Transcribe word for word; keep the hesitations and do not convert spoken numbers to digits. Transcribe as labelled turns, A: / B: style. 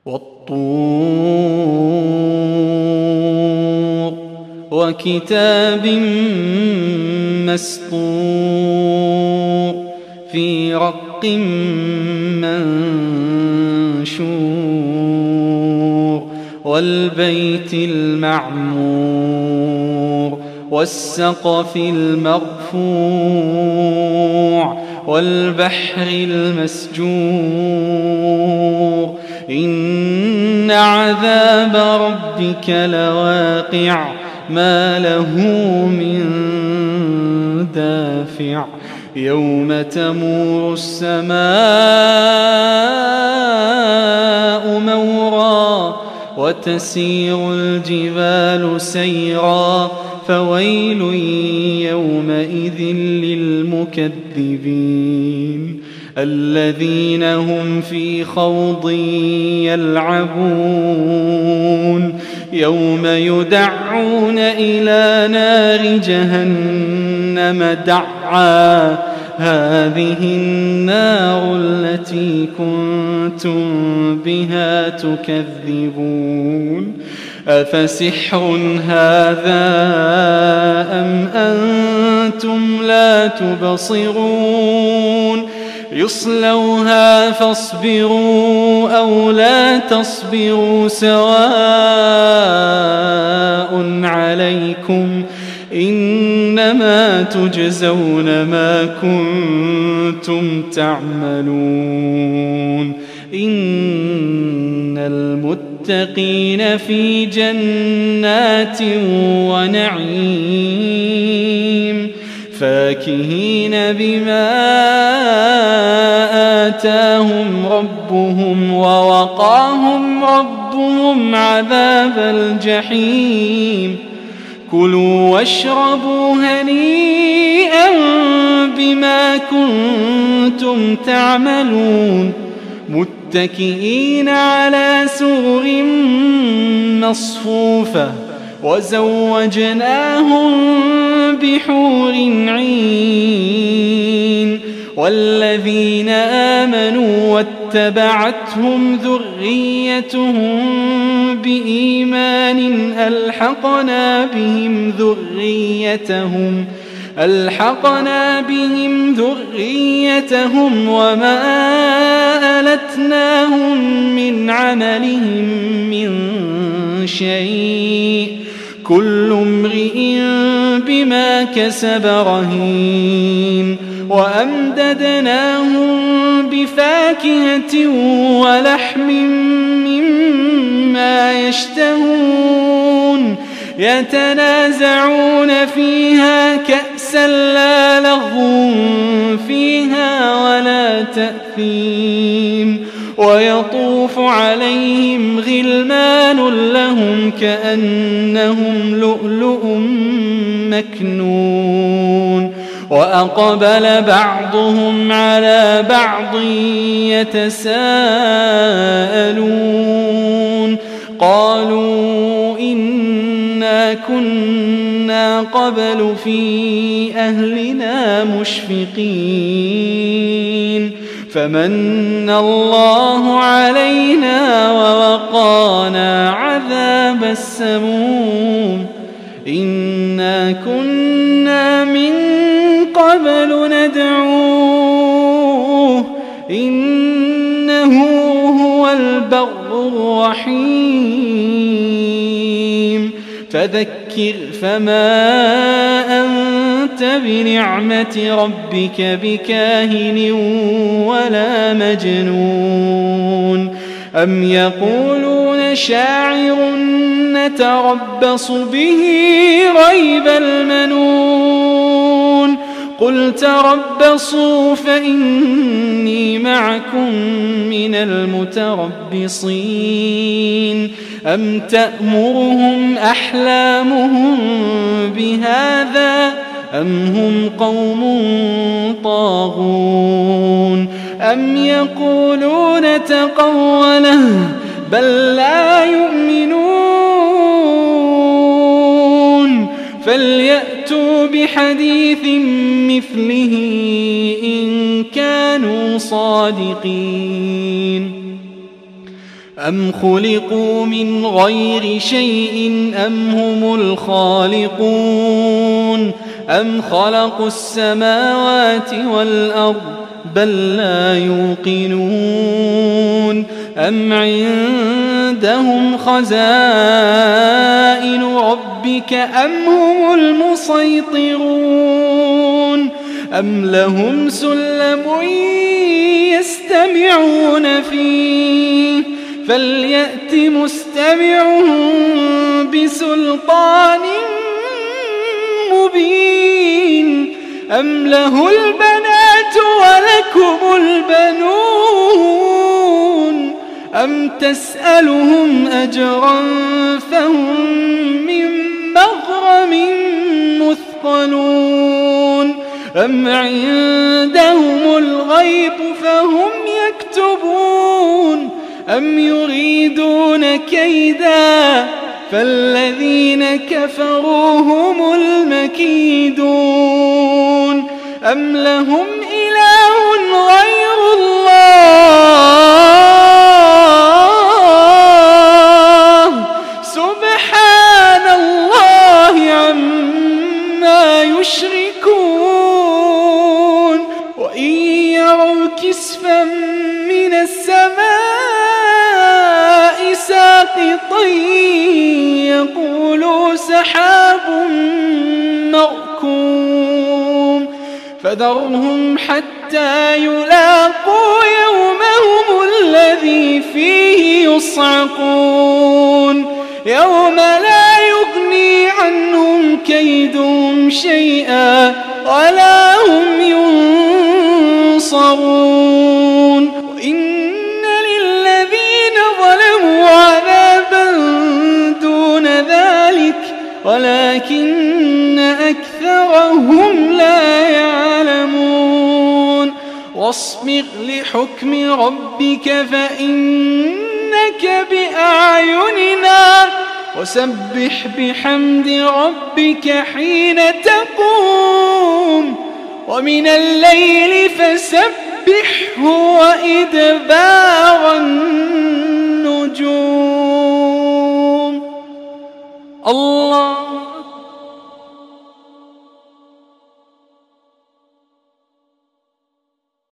A: وَالطُّورِ وَكِتَابٍ مَّسْطُورٍ فِي رَقٍّ مَّنشُورٍ وَالْبَيْتِ الْمَعْمُورِ وَالسَّقْفِ الْمَرْفُوعِ وَالْبَحْرِ الْمَسْجُورِ إِنَّ عَذَابَ رَبِّكَ لَوَاقِعٌ مَا لَهُ مِن دَافِعٍ يَوْمَ تَمُورُ السَّمَاءُ مَوْرًا وَتَسِيرُ الْجِبَالُ سَيْرًا فَوَيْلٌ يَوْمَئِذٍ لِّلْمُكَذِّبِينَ الَّذِينَ هُمْ فِي خَوْضٍ يَلْعَبُونَ يَوْمَ يُدَعُّونَ إِلَى نَارِ جَهَنَّمَ دَعًّا هَٰذِهِ النَّارُ الَّتِي كُنتُم بِهَا تُكَذِّبُونَ أَفَسِحْرٌ هَٰذَا أَمْ أَنتُمْ لَا تُبْصِرُونَ يُصْلَوْهَا فاصْبِرُوا أَوْ لَا تَصْبِرُوا سَوَاءٌ عَلَيْكُمْ إِنَّمَا تُجْزَوْنَ مَا كُنتُمْ تَعْمَلُونَ إِنَّ الْمُتَّقِينَ فِي جَنَّاتٍ وَنَعِيمٍ فَاكِهِينَ بِمَا آتَاهُمْ رَبُّهُمْ وَوَقَاهُمْ رَبُّهُمْ عَذَابَ الْجَحِيمِ كُلُوا وَاشْرَبُوا هَنِيئًا بِمَا كُنتُمْ تَعْمَلُونَ مُتَّكِئِينَ عَلَى سُرُرٍ مَّصْفُوفَةٍ وَزَوَّجْنَاهُم بِحُورٍ عِينٍ وَالَّذِينَ آمَنُوا وَاتَّبَعَتْهُمْ ذُرِّيَّتُهُم بِإِيمَانٍ أَلْحَقْنَا بِهِمْ ذُرِّيَّتَهُمْ أَلْحَقْنَا بِهِمْ ذُرِّيَّتَهُمْ وَمَا أَلَتْنَاهُم مِّنْ عَمَلِهِم مِّن شَيْءٍ كُلُّ امْرِئٍ بِمَا كَسَبَ رَهِينٌ وَأَمْدَدْنَاهُم بِفَاكِهَةٍ وَلَحْمٍ مِّمَّا يَشْتَهُونَ يَتَنَازَعُونَ فِيهَا كَأْسًا لَّا لَغْوٌ فِيهَا وَلَا تَأْثِيمٌ وَيَطُوفُ عَلَيْهِمْ غِلْمَانٌ لَّهُمْ كَأَنَّهُمْ لُؤْلُؤٌ مَّكْنُونٌ وَأَقْبَلَ بَعْضُهُمْ عَلَىٰ بَعْضٍ يَتَسَاءَلُونَ قَالُوا إِنَّا كُنَّا قَبْلُ فِي أَهْلِنَا مُشْفِقِينَ فَمَنَّ اللَّهُ عَلَيْنَا وَوَقَانَا عَذَابَ السَّمُومِ إِنَّا كُنَّا مِن قَبْلُ نَدْعُوهُ إِنَّهُ هُوَ الْبَرُّ الرَّحِيمُ فَذَكِّرْ فَمَا أَنتَ بِنِعْمَةِ رَبِّكَ بِكَاهِنٍ وَلَا مَجْنُونٍ أَمْ يَقُولُونَ شَاعِرٌ نَّتَرَبَّصُ بِهِ رَيْبَ الْمَنُونِ قُلْ تَرَبَّصُوا فَإِنِّي مَعَكُم مِّنَ الْمُتَرَبِّصِينَ أَمْ تَأْمُرُهُمْ أَحْلَامُهُم بِهَٰذَا أَمْ هُمْ قَوْمٌ طَاغُونَ أَمْ يَقُولُونَ تَقَوَّلَهُ بَل لَّا يُؤْمِنُونَ فَلْيَأْتُوا بِحَدِيثٍ مِّثْلِهِ إِن كَانُوا صَادِقِينَ أم خلقوا من غير شيء أم هم الخالقون أم خلقوا السماوات والأرض بل لا يوقنون أم عندهم خزائن ربك أم هم المسيطرون أم لهم سلم يستمعون فيه فليأت مستمعهم بسلطان مبين أم له البنات ولكم البنون أم تسألهم أجرا فهم من مغرم مثقلون أم عندهم الغيب فهم يكتبون أم يريدون كيدا فالذين كفروا هم المكيدون أم لهم إله غير الله سبحان الله عما يشركون وإن يروا كسفا من السماء ساقطا يقولوا سحاب مركوم فذرهم حتى يلاقوا يومهم الذي فيه يصعقون يوم لا يغني عنهم كيدهم شيئا ولا هم ينصرون وإن للذين ظلموا عذابا دون ذلك ولكن أكثرهم لا يعلمون واصبر لحكم ربك فإنك بأعيننا وسبح بحمد ربك حين تقوم ومن الليل فسبحه وإدبار النجوم الله